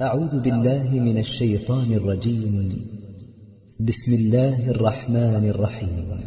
أعوذ بالله من الشيطان الرجيم. بسم الله الرحمن الرحيم.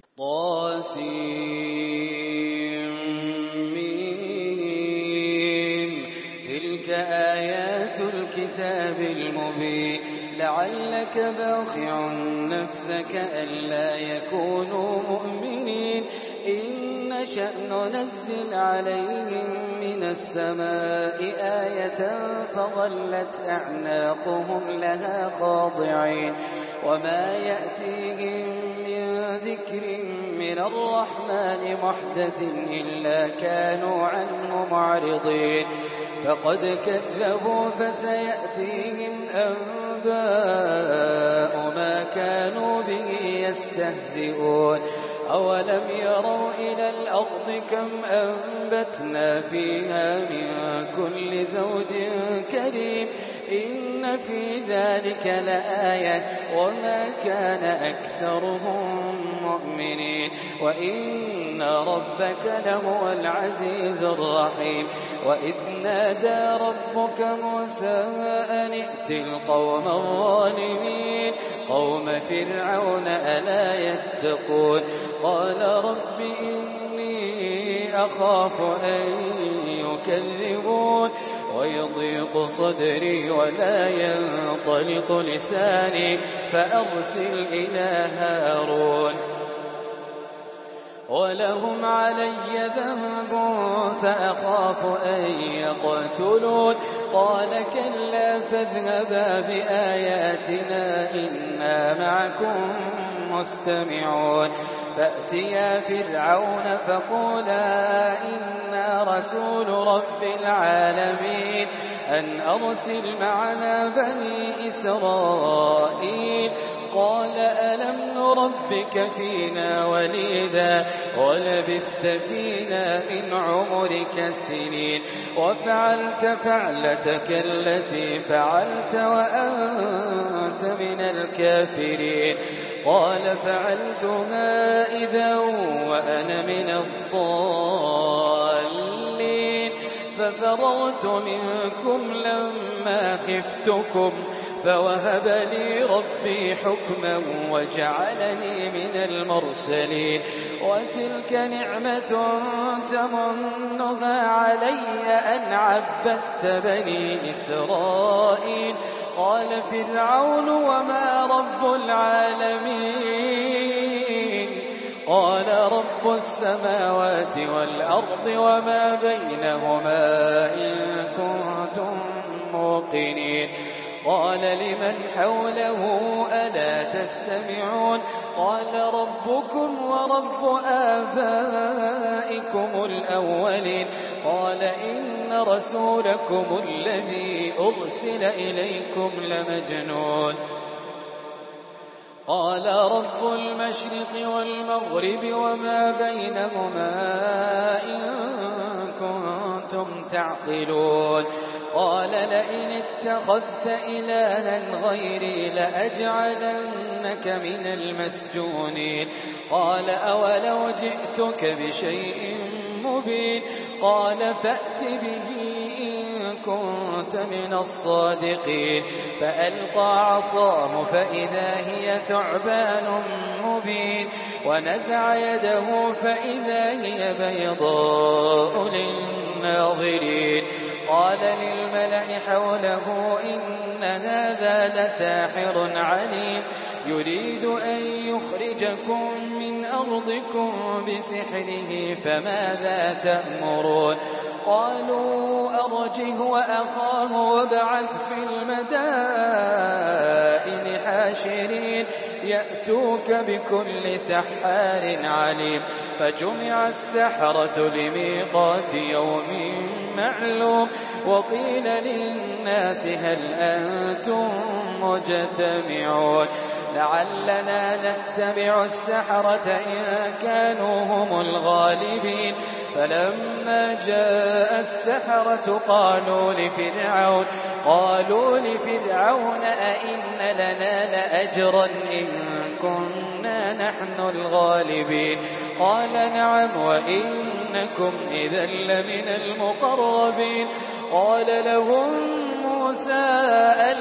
طاسمين. تلك آيات الكتاب المبين. لعلك باخع نفسك ألا يكونوا مؤمنين. إن نشأ ننزل عليهم من السماء آية فظلت أعناقهم لها خاضعين. وما يأتيهم من ذكر من الرحمن محدث إلا كانوا عنه معرضين. فقد كذبوا فسيأتيهم أنباء ما كانوا به يستهزئون. أولم يروا إلى الأرض كم أنبتنا فيها من كل زوج كريم. إن في ذلك لآية وما كان أكثرهم مؤمنين. وإن ربك لهو العزيز الرحيم. وإذ نادى ربك موسى أن ائت القوم الظالمين قوم فرعون ألا يتقون. قال رب إني أخاف أن يكذبون ويضيق صدري ولا ينطلق لساني فأرسل إلى هارون ولهم علي ذنب فأخاف أن يقتلون. قال كلا فاذهبا بآياتنا إنا معكم مستمعون. فأتيا فرعون فقولا إنا رسول رب العالمين أن أرسل معنا بني إسرائيل. قال ألم نربك فينا وليدا ولبثت فينا من عمرك سنين وفعلت فعلتك التي فعلت وأنت من الكافرين. قال فعلتها إذا وأنا من الضالين. ففررت منكم لما خفتكم فوهب لي ربي حكما وجعلني من المرسلين. وتلك نعمة تمنها علي أن عبدت بني إسرائيل. قال فرعون وما رب العالمين. قال رب السماوات والأرض وما بينهما إن كنتم موقنين. قال لمن حوله ألا تستمعون. قال ربكم ورب آبائكم الأولين. قال إن رسولكم الذي أرسل إليكم لمجنون. قال رب المشرق والمغرب وما بينهما إن كنتم تعقلون. قال لئن اتخذت إلها غيري لأجعلنك من المسجونين. قال أولو جئتك بشيء مبين. قال فأت به إن كنت من الصادقين. فألقى عصاه فإذا هي ثعبان مبين. ونزع يده فإذا هي بيضاء للناظرين. قال للملأ حوله إن هذا لساحر عليم يريد أن يخرجكم من أرضكم بسحره فماذا تأمرون. قالوا أرجه وأخاه وابعث في المدائن حاشرين يأتوك بكل سحار عليم. فجمع السحرة لميقات يوم معلوم. وقيل للناس هل أنتم مجتمعون لعلنا نتبع السحرة إن كانوا هم الغالبين. فلما جاء السحرة قالوا لفرعون أئن لنا لأجرا إن كنا نحن الغالبين. قال نعم وإنكم إذا لمن المقربين. قال لهم موسى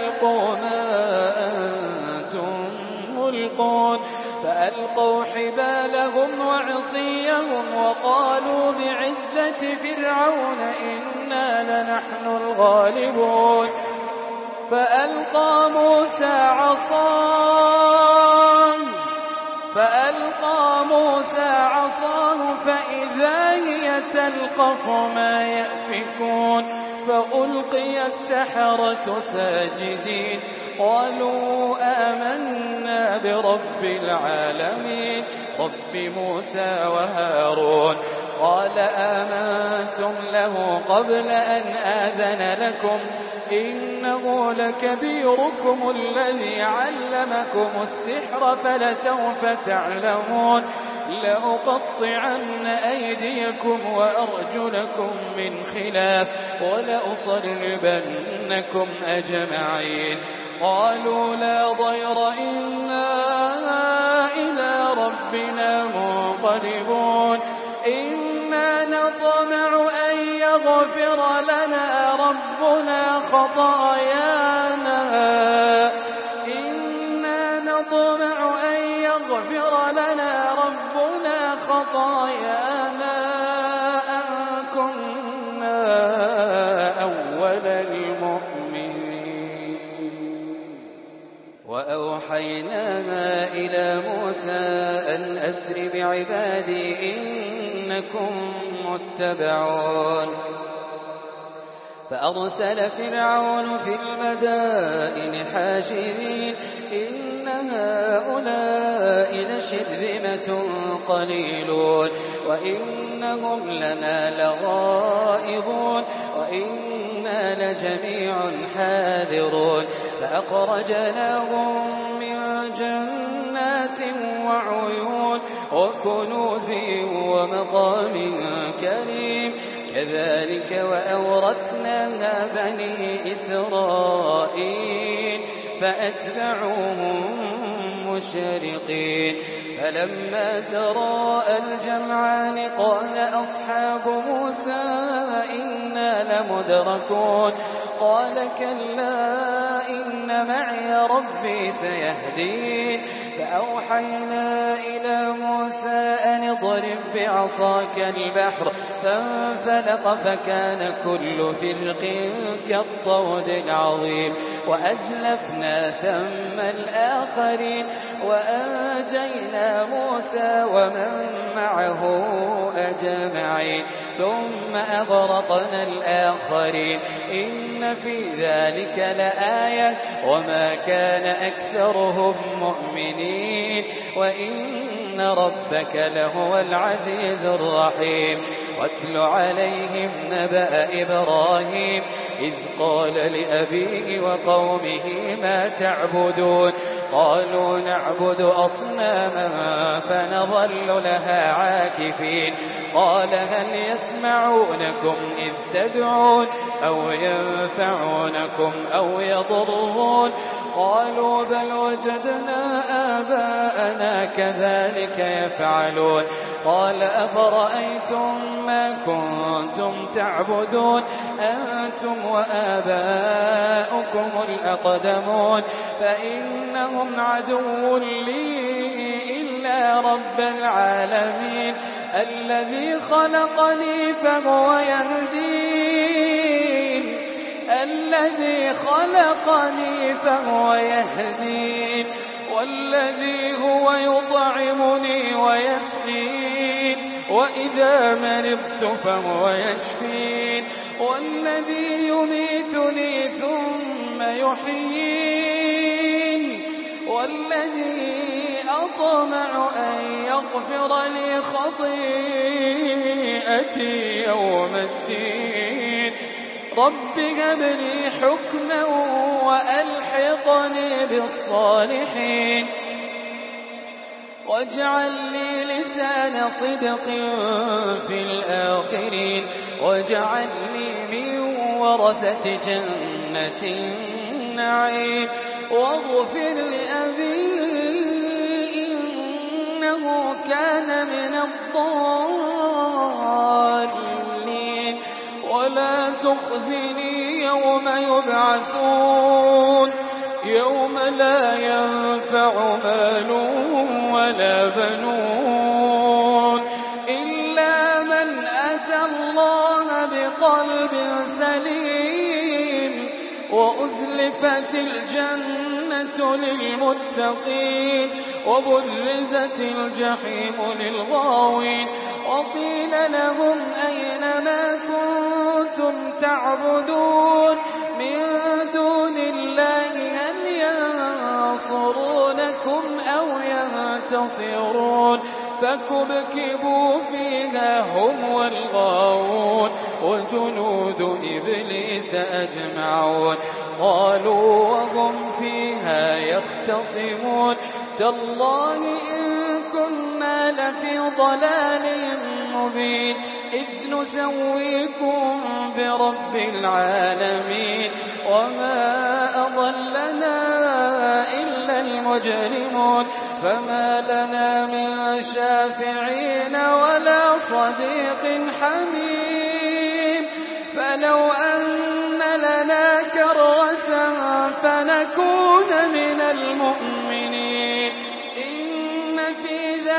فألقوا حبالهم وعصيهم وقالوا بعزة فرعون إنا لنحن الغالبون فألقى موسى عصاه فإذا هي تلقف ما يأفكون فألقي السحرة ساجدين قالوا آمنا برب العالمين رب موسى وهارون قال آمنتم له قبل أن آذن لكم إنه لكبيركم الذي علمكم السحر فلسوف تعلمون لأقطعن أيديكم وأرجلكم من خلاف ولأصلبنكم أجمعين قالوا لا ضير إنا إلى ربنا منقلبون إنا نطمع أن يغفر لنا ربنا خطايانا أن كنا أول المؤمنين وأوحينا إلى موسى أن أسر بعبادي إنكم متبعون فأرسل فرعون في المدائن حاشرين إن هؤلاء لشرذمة قليلون وإنهم لنا لغائظون وإنا لجميع حاذرون فأخرجناهم من جنات وعيون وكنوز ومقام كريم كذلك وأورثناها بني إسرائيل فأتبعوهم مشرقين فلما تراءى الجمعان قال أصحاب موسى إنا لمدركون قال كلا إن معي ربي سيهدين فأوحينا إلى موسى أن اضرب بعصاك البحر فانفلق فكان كل فرق كالطود العظيم وأزلفنا ثم الآخرين وأنجينا موسى ومن معه أجمعين ثم أغرقنا الآخرين إن في ذلك لآية وما كان أكثرهم مؤمنين وإن ربك لهو العزيز الرحيم واتل عليهم نبأ إبراهيم إذ قال لأبيه وقومه ما تعبدون قالوا نعبد أصناما فنظل لها عاكفين قال هل يسمعونكم إذ تدعون أو ينفعونكم أو يضرون قالوا بل وجدنا آباءنا كذلك يفعلون قال أفرأيتم ما كنتم تعبدون أنتم وآباؤكم الأقدمون فإنهم عدو لي إلا رب العالمين الذي خلقني فهو يهدين والذي هو يطعمني ويسقين وإذا مرضت فهو يشفين والذي يميتني ثم يحيين والذي أطمع أن يغفر لي خطيئتي يوم الدين رب هب لي حكما وألحقني بالصالحين واجعل لي لسان صدق في الآخرين واجعلني من ورثة جنة النعيم واغفر لأبي إنه كان من الضالين ولا تخزني يوم يبعثون يوم لا ينفع مال ولا بنون إلا من أتى الله بقلب سليم وأزلفت الجنة للمتقين وبرزت الجحيم للغاوين وقيل لهم أين ما كنتم تعبدون من دون الله هل ينصرونكم أو ينتصرون فكبكبوا فيها هم والغاوون وجنود إبليس أجمعون قالوا وهم فيها يختصمون تالله إن كنا لفي ضلال مبين إذ نسويكم برب العالمين وما أضلنا إلا المجرمون فما لنا من شافعين ولا صديق حميم فلو أن لنا كرة فنكون من المؤمنين إن في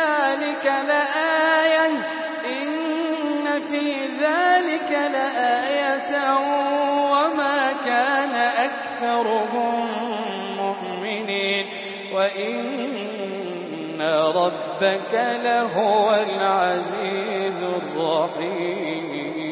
ذلك لآية وما كان أكثرهم مؤمنين وإن ربك لهو العزيز الرحيم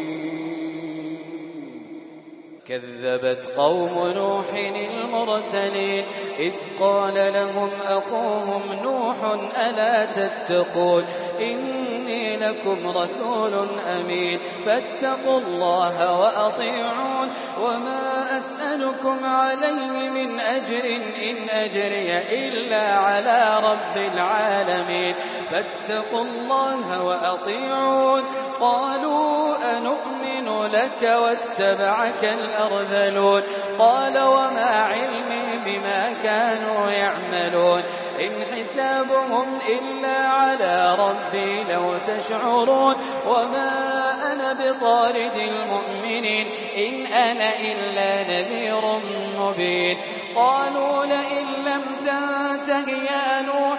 كذبت قوم نوح المرسلين إذ قال لهم أخوهم نوح ألا تتقون إني لكم رسول أمين فاتقوا الله وأطيعون وما أسألكم عليه من أجر إن أجري إلا على رب العالمين فاتقوا الله وأطيعون قالوا أنؤمن لك واتبعك الأرذلون قال وما علمي بما كانوا يعملون إن حسابهم إلا على ربي لو تشعرون وما أنا بطارد المؤمنين إن أنا إلا نذير مبين قالوا لئن لم تنته يا نوح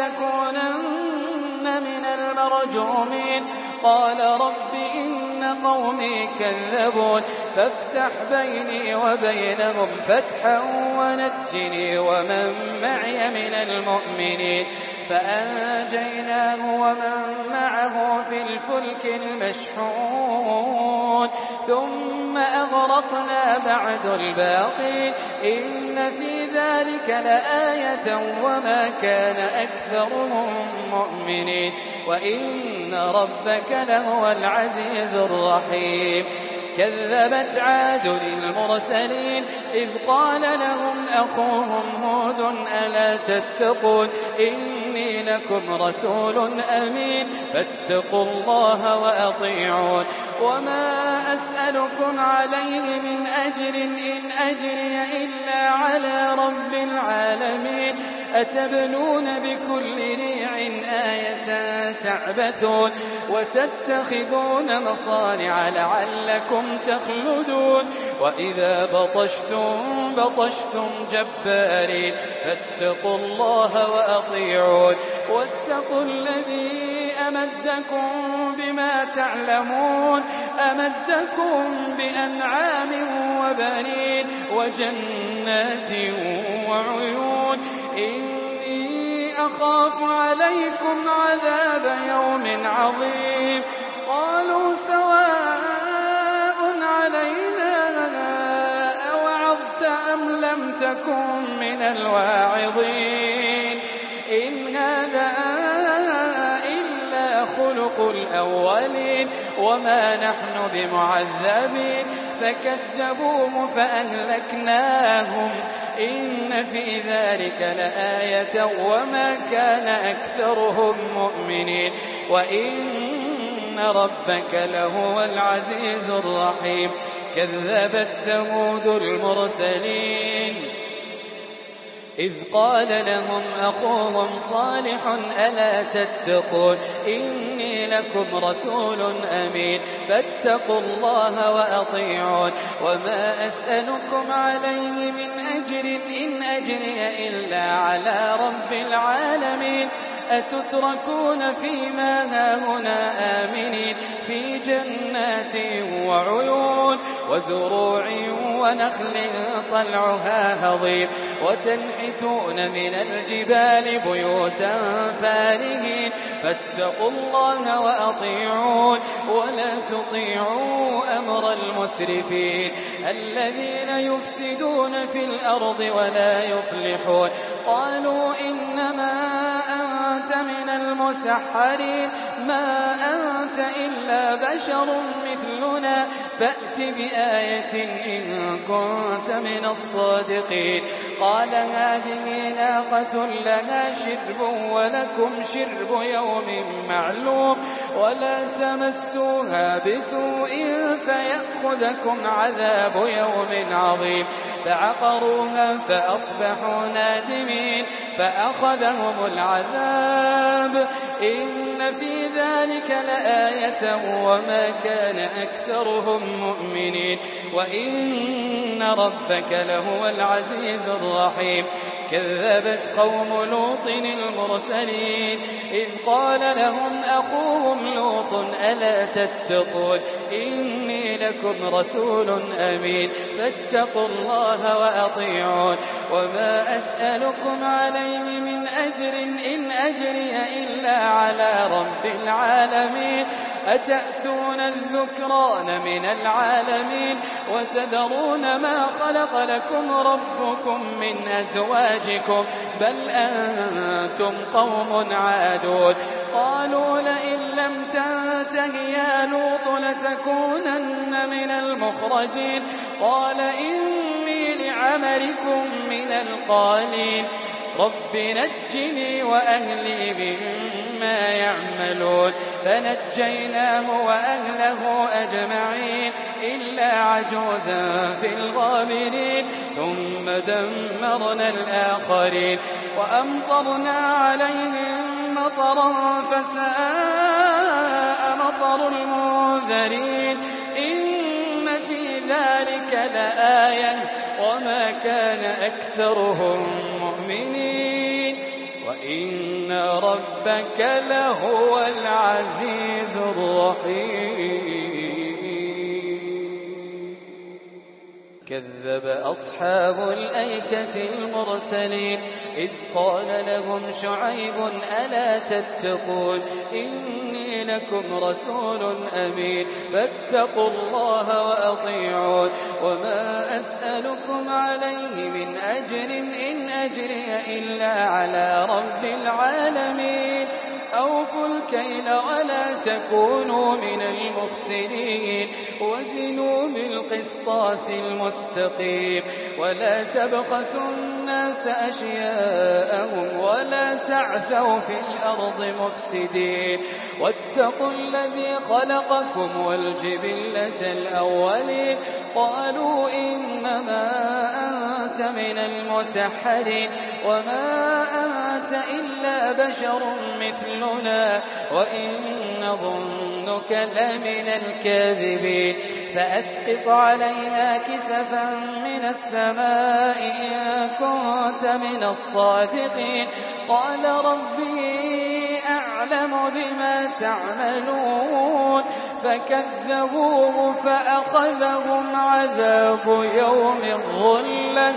لتكونن من المرجومين قال رب إن قومي كذبون فافتح بيني وبينهم فتحا ونجني ومن معي من المؤمنين فأنجيناه ومن معه في الفلك المشحون ثم أغرقنا بعد الباقين إن في ذلك لآية وما كان أكثرهم مؤمنين وإن ربك لهو العزيز الرحيم كذبت عاد المرسلين إذ قال لهم أخوهم هود ألا تتقون إني لكم رسول أمين فاتقوا الله وأطيعون وما أسألكم عليه من أجر إن أجري إلا على رب العالمين أتبنون بكل ريع آية تعبثون وتتخذون مصانع لعلكم تخلدون وإذا بطشتم جبارين فاتقوا الله وأطيعون واتقوا الذي أمدكم بما تعلمون أمدكم بأنعام وبنين وجنات وعيون إني أخاف عليكم عذاب يوم عظيم قالوا سواء علينا أوعظت أم لم تكن من الواعظين إن هذا إلا خلق الأولين وما نحن بمعذبين فكذبوه فأهلكناهم إن في ذلك لآية وما كان أكثرهم مؤمنين وإن ربك لهو العزيز الرحيم كذبت ثمود المرسلين إذ قال لهم أخوهم صالح ألا تتقون إني لكم رسول أمين فاتقوا الله وأطيعون وما أسألكم عليه من أجر إن أجري إلا على رب العالمين أتتركون فيما هاهنا آمنين في جنات وعيون وزروع ونخل طلعها هضيم وتنحتون من الجبال بيوتا فارهين فاتقوا الله وأطيعون ولا تطيعوا أمر المسرفين الذين يفسدون في الأرض ولا يصلحون قالوا إنما أنت من المسحرين ما أنت إلا بشر مثلنا فأت بآية إن كنت من الصادقين قال هذه ناقة لها شرب ولكم شرب يوم معلوم ولا تمسوها بسوء فيأخذكم عذاب يوم عظيم فعقروها فأصبحوا نادمين فأخذهم العذاب إن في ذلك لآية وما كان أكثرهم مؤمنين وإن ربك لهو العزيز الرحيم كذبت قوم لوط المرسلين إذ قال لهم أخوهم لوط ألا تتقون إني لكم رسول أمين فاتقوا الله وأطيعون وما أسألكم عليه من أجر إن أجري إلا على رب العالمين أتأتون الذكران من العالمين وتذرون ما خلق لكم ربكم من أزواجكم بل أنتم قوم عادون قالوا لئن لم تنته يا لوط لتكونن من المخرجين قال إني لعملكم من القالين رب نجني وأهلي مما يعملون فنجيناه وأهله أجمعين إلا عجوزا في الغابرين ثم دمرنا الآخرين وأمطرنا عليهم مطرا فساء مطر المنذرين إن في ذلك لآية وما كان أكثرهم مؤمنين وإن ربك لهو العزيز الرحيم كذب أصحاب الأيكة المرسلين إذ قال لهم شعيب ألا تتقون إني لكم رسول أمين فاتقوا الله وأطيعون وما أسألكم عليه من أجر إن أجري إلا على رب العالمين أوفوا الكيل ولا تكونوا من المفسدين وزنوا بالقسطاس المستقيم ولا تبخسوا الناس أشياءهم ولا تعثوا في الأرض مفسدين واتقوا الذي خلقكم والجبلة الأولين قالوا إنما أنت من المسحرين وما أنت إلا بشر مثلنا وإن نظنك لمن الكاذبين فأسقط علينا كسفا من السماء إن كنت من الصادقين قال ربي أعلم بما تعملون فكذبوه فأخذهم عذاب يوم الظلة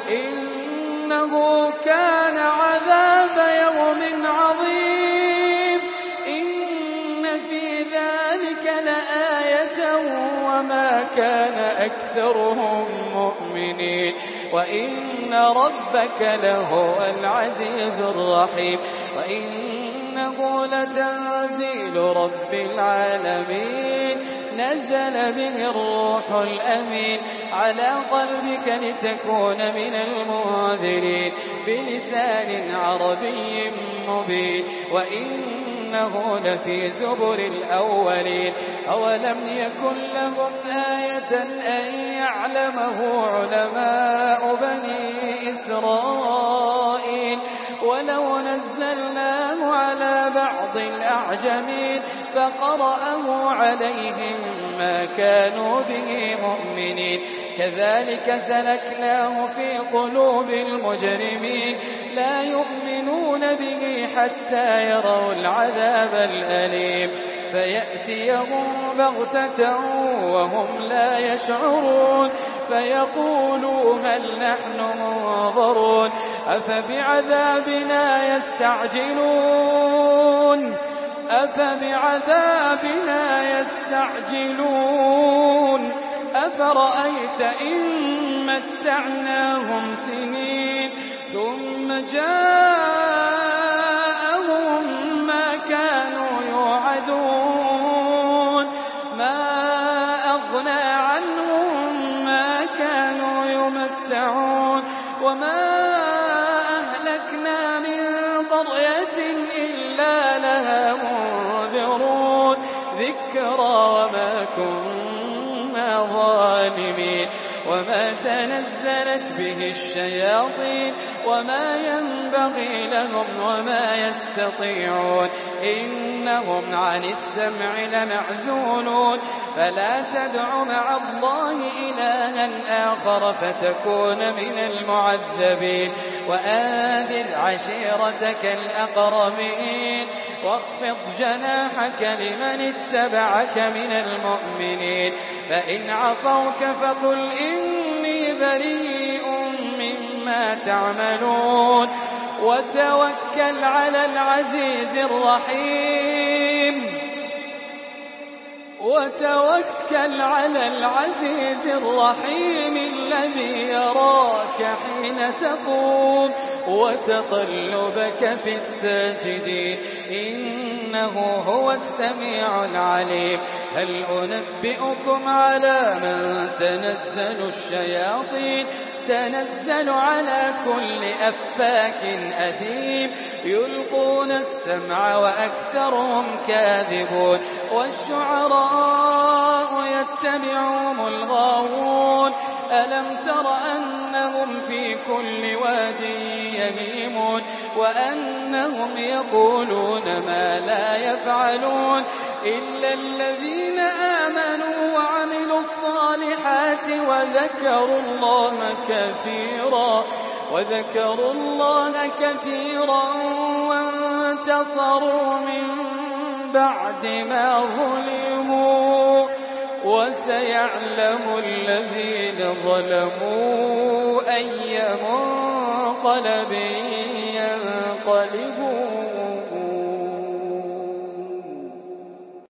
إنه كان عذاب يوم عظيم إن في ذلك لآية وما كان أكثرهم مؤمنين وإن ربك لهو العزيز الرحيم وإنه لتنزيل رب العالمين نزل به الروح الأمين على قلبك لتكون من المنذرين بلسان عربي مبين وإنه لفي زبر الأولين أولم يكن لهم آية أن يعلمه علماء بني إسرائيل ولو نزلناه على بعض الأعجمين فقرأه عليهم ما كانوا به مؤمنين كذلك سلكناه في قلوب المجرمين لا يؤمنون به حتى يروا العذاب الأليم فيأتيهم بغتة وهم لا يشعرون فيقولوا هل نحن منظرون أفبعذابنا يستعجلون أفرأيت إن متعناهم سنين ثم جاءهم ما كانوا يوعدون ما أغنى عنهم ما كانوا يمتعون وما أهلكنا من قرية إلا لها منذرون ذكرى وما كنا ظالمين وما تنزلت به الشياطين وما ينبغي لهم وما يستطيعون إنهم عن السمع لمعزولون فلا تدع مع الله إلها آخر فتكون من المعذبين وأنذر عشيرتك الأقربين واخفض جناحك لمن اتبعك من المؤمنين فإن عصوك فقل إني بريء مما تعملون وتوكل على العزيز الرحيم الذي يراك حين تقوم وتقلبك في الساجدين إنه هو السميع العليم هل أنبئكم على من تنزل الشياطين تنزل على كل أفاك أثيم يلقون السمع وأكثرهم كاذبون والشعراء يتبعهم الغاوون ألم تر أنهم في كل واد يهيمون وأنهم يقولون ما لا يفعلون إلا الذين آمنوا وعملوا الصالحات وذكروا الله كثيرا وانتصروا من بعد ما ظلموا وسيعلم الذين ظلموا أي منقلب ينقلبون